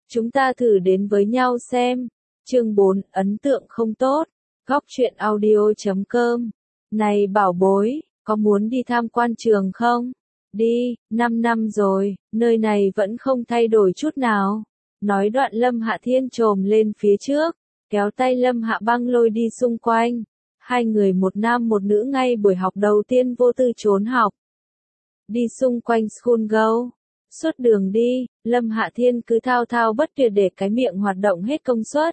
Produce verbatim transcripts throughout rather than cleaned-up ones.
Chúng ta thử đến với nhau xem. Chương bốn, ấn tượng không tốt. Góc truyện audio chấm com. Này bảo bối, có muốn đi tham quan trường không? Đi, năm năm rồi, nơi này vẫn không thay đổi chút nào. Nói đoạn Lâm Hạ Thiên trồm lên phía trước, kéo tay Lâm Hạ Băng lôi đi xung quanh. Hai người một nam một nữ ngay buổi học đầu tiên vô tư trốn học. Đi xung quanh school go. Suốt đường đi, Lâm Hạ Thiên cứ thao thao bất tuyệt để cái miệng hoạt động hết công suất.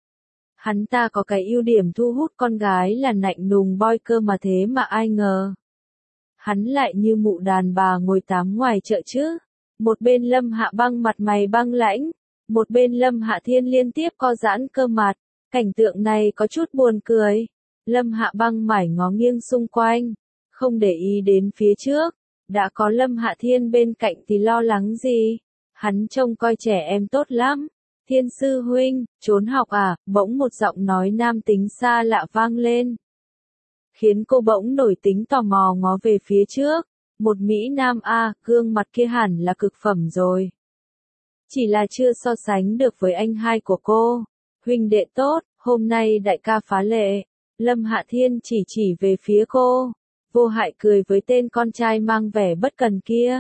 Hắn ta có cái ưu điểm thu hút con gái là nạnh nùng boy cơ mà thế mà ai ngờ. Hắn lại như mụ đàn bà ngồi tám ngoài chợ chứ. Một bên Lâm Hạ Băng mặt mày băng lãnh, một bên Lâm Hạ Thiên liên tiếp co giãn cơ mặt. Cảnh tượng này có chút buồn cười. Lâm Hạ Băng mải ngó nghiêng xung quanh, không để ý đến phía trước. Đã có Lâm Hạ Thiên bên cạnh thì lo lắng gì? Hắn trông coi trẻ em tốt lắm. Thiên sư huynh, trốn học à? Bỗng một giọng nói nam tính xa lạ vang lên. Khiến cô bỗng nổi tính tò mò ngó về phía trước. Một Mỹ Nam a, gương mặt kia hẳn là cực phẩm rồi. Chỉ là chưa so sánh được với anh hai của cô. Huynh đệ tốt, hôm nay đại ca phá lệ. Lâm Hạ Thiên chỉ chỉ về phía cô. Vô hại cười với tên con trai mang vẻ bất cần kia.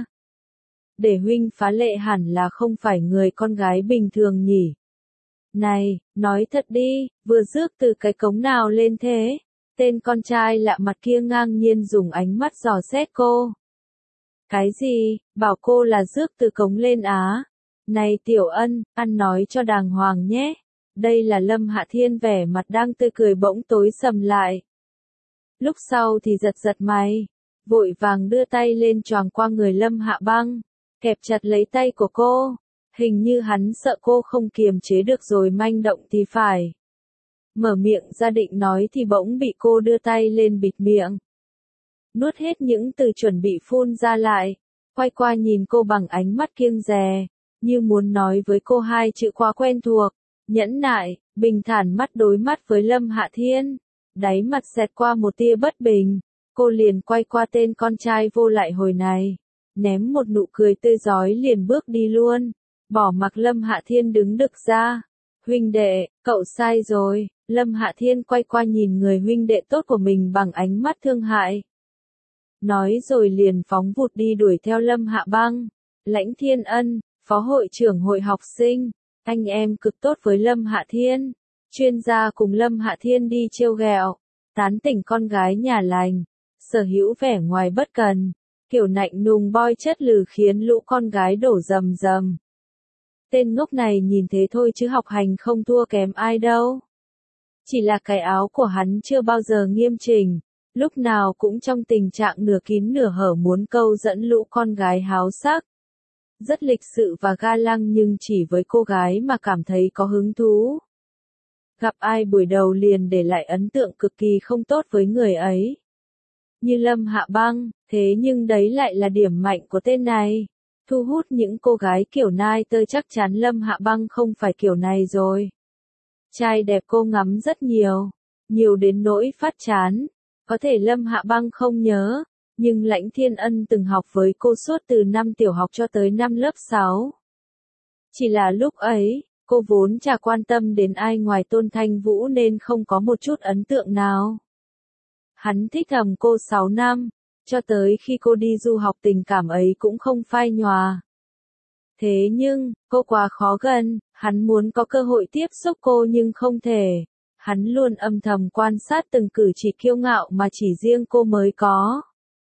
Để huynh phá lệ hẳn là không phải người con gái bình thường nhỉ. Này, nói thật đi, vừa rước từ cái cống nào lên thế? Tên con trai lạ mặt kia ngang nhiên dùng ánh mắt dò xét cô. Cái gì, bảo cô là rước từ cống lên á? Này Tiểu Ân, ăn nói cho đàng hoàng nhé. Đây là Lâm Hạ Thiên vẻ mặt đang tươi cười bỗng tối sầm lại. Lúc sau thì giật giật mày, vội vàng đưa tay lên choàng qua người Lâm Hạ Băng, kẹp chặt lấy tay của cô, hình như hắn sợ cô không kiềm chế được rồi manh động thì phải. Mở miệng ra định nói thì bỗng bị cô đưa tay lên bịt miệng. Nuốt hết những từ chuẩn bị phun ra lại, quay qua nhìn cô bằng ánh mắt kiêng dè, như muốn nói với cô hai chữ quá quen thuộc, nhẫn nại, bình thản mắt đối mắt với Lâm Hạ Thiên. Đáy mặt xẹt qua một tia bất bình, cô liền quay qua tên con trai vô lại hồi này, ném một nụ cười tươi rói liền bước đi luôn, bỏ mặc Lâm Hạ Thiên đứng đực ra. Huynh đệ, cậu sai rồi. Lâm Hạ Thiên quay qua nhìn người huynh đệ tốt của mình bằng ánh mắt thương hại. Nói rồi liền phóng vụt đi đuổi theo Lâm Hạ Băng. Lãnh Thiên Ân, phó hội trưởng hội học sinh, anh em cực tốt với Lâm Hạ Thiên. Chuyên gia cùng Lâm Hạ Thiên đi trêu ghẹo, tán tỉnh con gái nhà lành, sở hữu vẻ ngoài bất cần, kiểu nạnh nùng boy chất lừ khiến lũ con gái đổ rầm rầm. Tên ngốc này nhìn thế thôi chứ học hành không thua kém ai đâu. Chỉ là cái áo của hắn chưa bao giờ nghiêm chỉnh, lúc nào cũng trong tình trạng nửa kín nửa hở muốn câu dẫn lũ con gái háo sắc. Rất lịch sự và ga lăng nhưng chỉ với cô gái mà cảm thấy có hứng thú. Gặp ai buổi đầu liền để lại ấn tượng cực kỳ không tốt với người ấy. Như Lâm Hạ Băng, thế nhưng đấy lại là điểm mạnh của tên này. Thu hút những cô gái kiểu nai tơ chắc chắn Lâm Hạ Băng không phải kiểu này rồi. Trai đẹp cô ngắm rất nhiều, nhiều đến nỗi phát chán. Có thể Lâm Hạ Băng không nhớ, nhưng Lãnh Thiên Ân từng học với cô suốt từ năm tiểu học cho tới năm lớp sáu. Chỉ là lúc ấy, cô vốn chả quan tâm đến ai ngoài Tôn Thanh Vũ nên không có một chút ấn tượng nào. Hắn thích thầm cô sáu năm, cho tới khi cô đi du học tình cảm ấy cũng không phai nhòa. Thế nhưng, cô quá khó gần, hắn muốn có cơ hội tiếp xúc cô nhưng không thể. Hắn luôn âm thầm quan sát từng cử chỉ kiêu ngạo mà chỉ riêng cô mới có.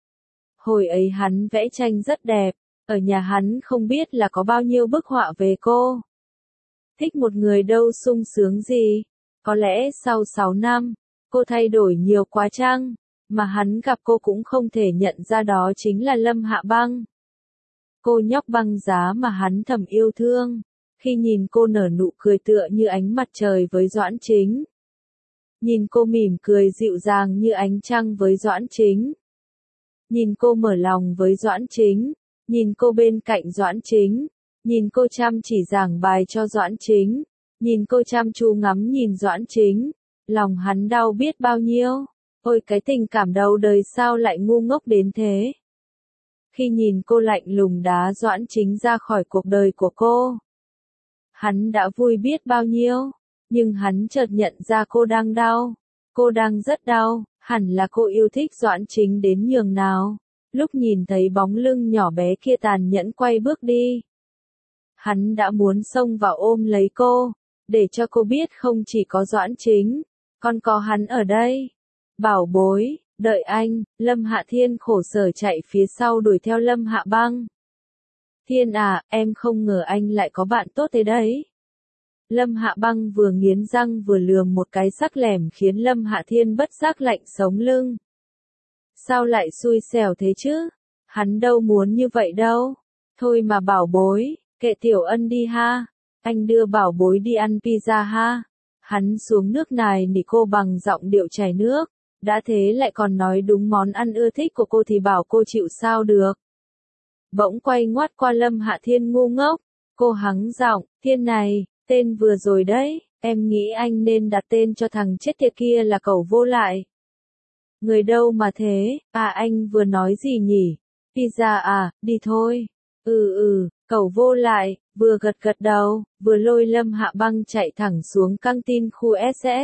Hồi ấy hắn vẽ tranh rất đẹp, ở nhà hắn không biết là có bao nhiêu bức họa về cô. Thích một người đâu sung sướng gì, có lẽ sau sáu năm, cô thay đổi nhiều quá chăng, mà hắn gặp cô cũng không thể nhận ra đó chính là Lâm Hạ Băng. Cô nhóc băng giá mà hắn thầm yêu thương, khi nhìn cô nở nụ cười tựa như ánh mặt trời với Doãn Chính. Nhìn cô mỉm cười dịu dàng như ánh trăng với Doãn Chính. Nhìn cô mở lòng với Doãn Chính, nhìn cô bên cạnh Doãn Chính, nhìn cô chăm chỉ giảng bài cho Doãn Chính, nhìn cô chăm chú ngắm nhìn Doãn Chính, lòng hắn đau biết bao nhiêu. Ôi cái tình cảm đầu đời sao lại ngu ngốc đến thế. Khi nhìn cô lạnh lùng đá Doãn Chính ra khỏi cuộc đời của cô, Hắn đã vui biết bao nhiêu, nhưng hắn chợt nhận ra cô đang đau. Cô đang rất đau, hẳn là cô yêu thích Doãn Chính đến nhường nào. Lúc nhìn thấy bóng lưng nhỏ bé kia tàn nhẫn quay bước đi, hắn đã muốn xông vào ôm lấy cô, để cho cô biết không chỉ có Doãn Chính, còn có hắn ở đây. Bảo bối, đợi anh. Lâm Hạ Thiên khổ sở chạy phía sau đuổi theo Lâm Hạ Băng. Thiên à, em không ngờ anh lại có bạn tốt thế đấy. Lâm Hạ Băng vừa nghiến răng vừa lườm một cái sắc lẻm khiến Lâm Hạ Thiên bất giác lạnh sống lưng. Sao lại xui xẻo thế chứ? Hắn đâu muốn như vậy đâu. Thôi mà bảo bối, kệ Tiểu Ân đi ha. Anh đưa bảo bối đi ăn pizza ha. Hắn xuống nước nài nỉ cô bằng giọng điệu chảy nước. Đã thế lại còn nói đúng món ăn ưa thích của cô thì bảo cô chịu sao được. Bỗng quay ngoắt qua Lâm Hạ Thiên ngu ngốc. Cô hắng giọng, Thiên này, tên vừa rồi đấy, em nghĩ anh nên đặt tên cho thằng chết tiệt kia là cẩu vô lại. Người đâu mà thế, à anh vừa nói gì nhỉ? Pizza à, đi thôi. Ừ ừ, cẩu vô lại, vừa gật gật đầu, vừa lôi Lâm Hạ Băng chạy thẳng xuống căng tin khu ét ét.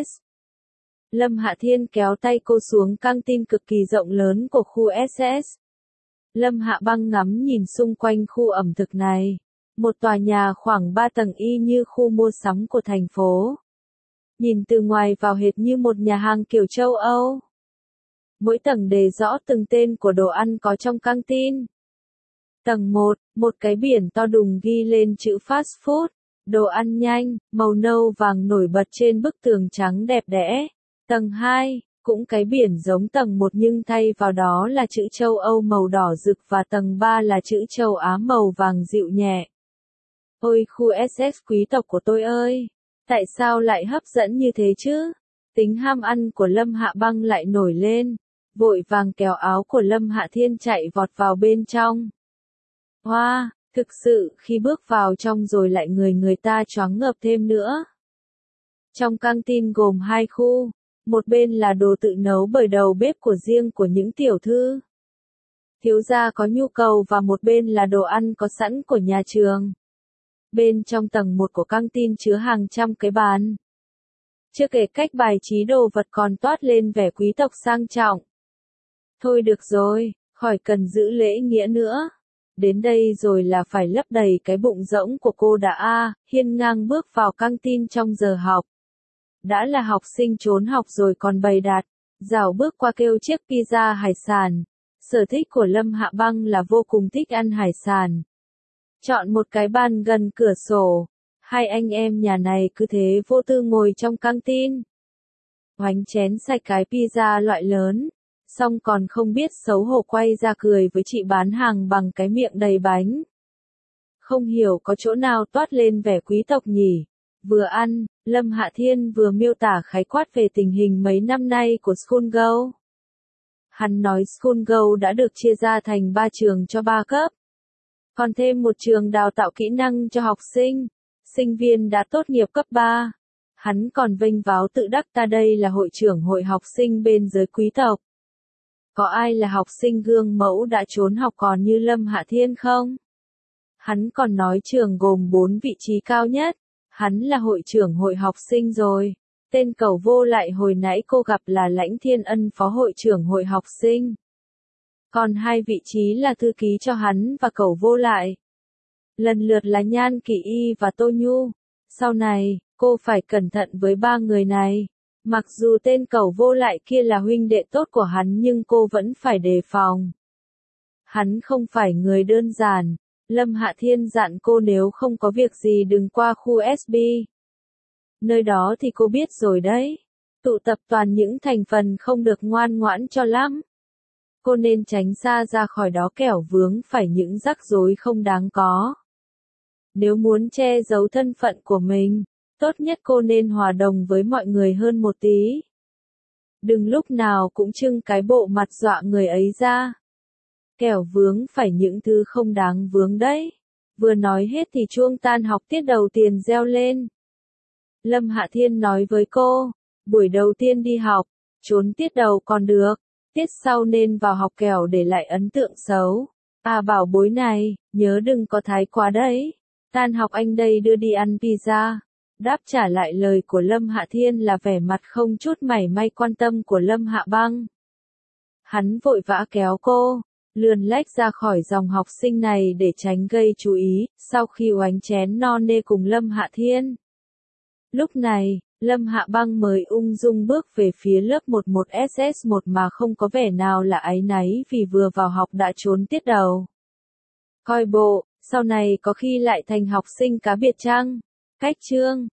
Lâm Hạ Thiên kéo tay cô xuống căng tin cực kỳ rộng lớn của khu ét ét. Lâm Hạ Băng ngắm nhìn xung quanh khu ẩm thực này. Một tòa nhà khoảng ba tầng y như khu mua sắm của thành phố. Nhìn từ ngoài vào hệt như một nhà hàng kiểu châu Âu. Mỗi tầng đề rõ từng tên của đồ ăn có trong căng tin. Tầng một, một cái biển to đùng ghi lên chữ fast food, đồ ăn nhanh, màu nâu vàng nổi bật trên bức tường trắng đẹp đẽ. Tầng hai, cũng cái biển giống tầng một nhưng thay vào đó là chữ châu Âu màu đỏ rực và tầng ba là chữ châu Á màu vàng dịu nhẹ. Ôi khu ét ét quý tộc của tôi ơi, tại sao lại hấp dẫn như thế chứ? Tính ham ăn của Lâm Hạ Băng lại nổi lên, vội vàng kéo áo của Lâm Hạ Thiên chạy vọt vào bên trong. Hoa, wow, thực sự khi bước vào trong rồi lại người người ta choáng ngợp thêm nữa. Trong căng tin gồm hai khu, một bên là đồ tự nấu bởi đầu bếp của riêng của những tiểu thư, thiếu gia có nhu cầu và một bên là đồ ăn có sẵn của nhà trường. Bên trong tầng một của căng tin chứa hàng trăm cái bàn. Chưa kể cách bài trí đồ vật còn toát lên vẻ quý tộc sang trọng. Thôi được rồi, khỏi cần giữ lễ nghĩa nữa. Đến đây rồi là phải lấp đầy cái bụng rỗng của cô đã a. À, hiên ngang bước vào căng tin trong giờ học. Đã là học sinh trốn học rồi còn bày đặt, rảo bước qua kêu chiếc pizza hải sản. Sở thích của Lâm Hạ Băng là vô cùng thích ăn hải sản. Chọn một cái bàn gần cửa sổ, hai anh em nhà này cứ thế vô tư ngồi trong căng tin. Hoánh chén sạch cái pizza loại lớn, xong còn không biết xấu hổ quay ra cười với chị bán hàng bằng cái miệng đầy bánh. Không hiểu có chỗ nào toát lên vẻ quý tộc nhỉ. Vừa ăn, Lâm Hạ Thiên vừa miêu tả khái quát về tình hình mấy năm nay của Schoolgirl. Hắn nói Schoolgirl đã được chia ra thành ba trường cho ba cấp. Còn thêm một trường đào tạo kỹ năng cho học sinh, sinh viên đã tốt nghiệp cấp ba. Hắn còn vênh váo tự đắc ta đây là hội trưởng hội học sinh bên giới quý tộc. Có ai là học sinh gương mẫu đã trốn học còn như Lâm Hạ Thiên không? Hắn còn nói trường gồm bốn vị trí cao nhất. Hắn là hội trưởng hội học sinh rồi. Tên cẩu vô lại hồi nãy cô gặp là Lãnh Thiên Ân phó hội trưởng hội học sinh. Còn hai vị trí là thư ký cho hắn và cẩu vô lại. Lần lượt là Nhan Kỳ Y và Tô Nhu. Sau này, cô phải cẩn thận với ba người này. Mặc dù tên cẩu vô lại kia là huynh đệ tốt của hắn nhưng cô vẫn phải đề phòng. Hắn không phải người đơn giản. Lâm Hạ Thiên dặn cô nếu không có việc gì đừng qua khu ét bê. Nơi đó thì cô biết rồi đấy. Tụ tập toàn những thành phần không được ngoan ngoãn cho lắm. Cô nên tránh xa ra khỏi đó kẻo vướng phải những rắc rối không đáng có. Nếu muốn che giấu thân phận của mình, tốt nhất cô nên hòa đồng với mọi người hơn một tí. Đừng lúc nào cũng trưng cái bộ mặt dọa người ấy ra. Kẻo vướng phải những thứ không đáng vướng đấy. Vừa nói hết thì chuông tan học tiết đầu tiên reo lên. Lâm Hạ Thiên nói với cô, buổi đầu tiên đi học, trốn tiết đầu còn được, tiết sau nên vào học kẻo để lại ấn tượng xấu. À bảo bối này, nhớ đừng có thái quá đấy. Tan học anh đây đưa đi ăn pizza. Đáp trả lại lời của Lâm Hạ Thiên là vẻ mặt không chút mảy may quan tâm của Lâm Hạ Băng. Hắn vội vã kéo cô, lườn lách ra khỏi dòng học sinh này để tránh gây chú ý, sau khi oánh chén no nê cùng Lâm Hạ Thiên. Lúc này, Lâm Hạ Băng mới ung dung bước về phía lớp mười một S S một mà không có vẻ nào là áy náy vì vừa vào học đã trốn tiết đầu. Coi bộ, sau này có khi lại thành học sinh cá biệt chăng? Cách chương